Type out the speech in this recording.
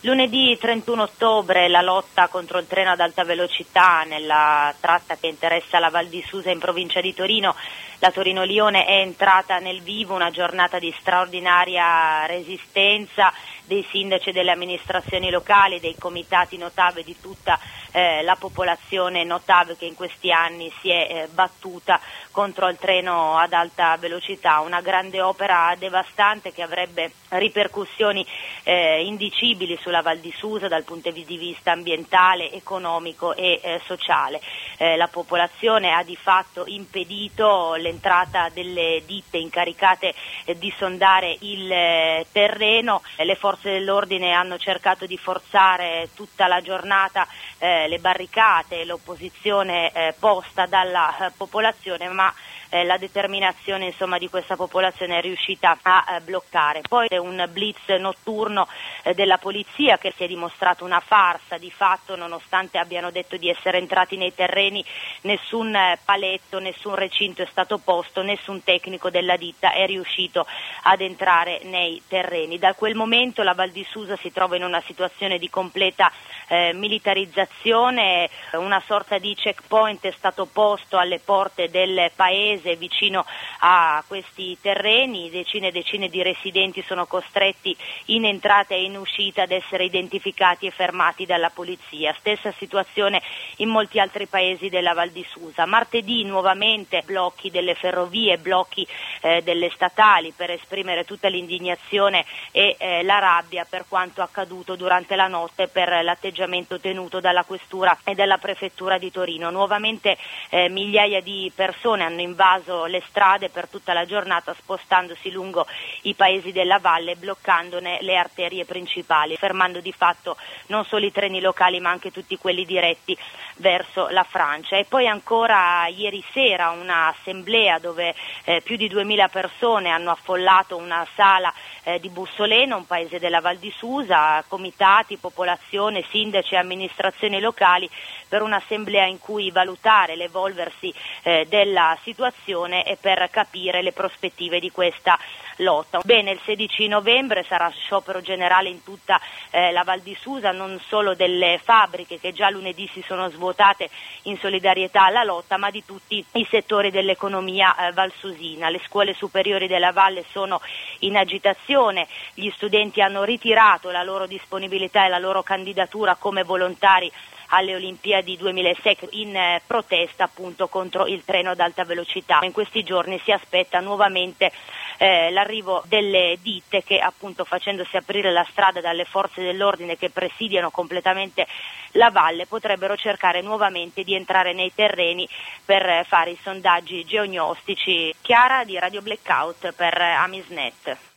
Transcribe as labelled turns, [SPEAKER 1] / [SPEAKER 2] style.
[SPEAKER 1] Lunedì 31 ottobre la lotta contro il treno ad alta velocità nella tratta che interessa la Val di Susa in provincia di Torino. La Torino-Lione è entrata nel vivo, una giornata di straordinaria resistenza dei sindaci e delle amministrazioni locali, dei comitati Notav e di tutta la popolazione Notav che in questi anni si è battuta contro il treno ad alta velocità, una grande opera devastante che avrebbe ripercussioni indicibili sulla Val di Susa dal punto di vista ambientale, economico e sociale. La popolazione ha di fatto impedito l'entrata delle ditte incaricate di sondare il terreno, le forze dell'ordine hanno cercato di forzare tutta la giornata le barricate, l'opposizione posta dalla popolazione, ma la determinazione di questa popolazione è riuscita a bloccare. Poi è un blitz notturno della polizia che si è dimostrato una farsa, di fatto nonostante abbiano detto di essere entrati nei terreni nessun paletto, nessun recinto è stato posto, nessun tecnico della ditta è riuscito ad entrare nei terreni. Da quel momento la Val di Susa si trova in una situazione di completa militarizzazione, una sorta di checkpoint è stato posto alle porte del paese vicino a questi terreni, decine e decine di residenti sono costretti in entrata e in uscita ad essere identificati e fermati dalla polizia. Stessa situazione in molti altri paesi della Val di Susa. Martedì nuovamente blocchi delle ferrovie, blocchi delle statali per esprimere tutta l'indignazione e la rabbia per quanto accaduto durante la notte per l'atteggiamento tenuto dalla Questura e dalla Prefettura di Torino. Nuovamente migliaia di persone hanno invaso le strade per tutta la giornata spostandosi lungo i paesi della valle, bloccandone le arterie principali, fermando di fatto non solo i treni locali ma anche tutti quelli diretti verso la Francia. E poi ancora ieri sera un'assemblea dove più di 2000 persone hanno affollato una sala di Bussoleno, un paese della Val di Susa, comitati, popolazione, sindaci e amministrazioni locali per un'assemblea in cui valutare l'evolversi della situazione e per capire le prospettive di questa lotta. Bene, il 16 novembre sarà sciopero generale in tutta la Val di Susa, non solo delle fabbriche che già lunedì si sono svuotate in solidarietà alla lotta, ma di tutti i settori dell'economia valsusina. Le scuole superiori della Valle sono in agitazione, gli studenti hanno ritirato la loro disponibilità e la loro candidatura come volontari alle Olimpiadi 2006 in protesta appunto contro il treno ad alta velocità. In questi giorni si aspetta nuovamente l'arrivo delle ditte che appunto facendosi aprire la strada dalle forze dell'ordine che presidiano completamente la valle potrebbero cercare nuovamente di entrare nei terreni per fare i sondaggi geognostici. Chiara di Radio Blackout per Amisnet.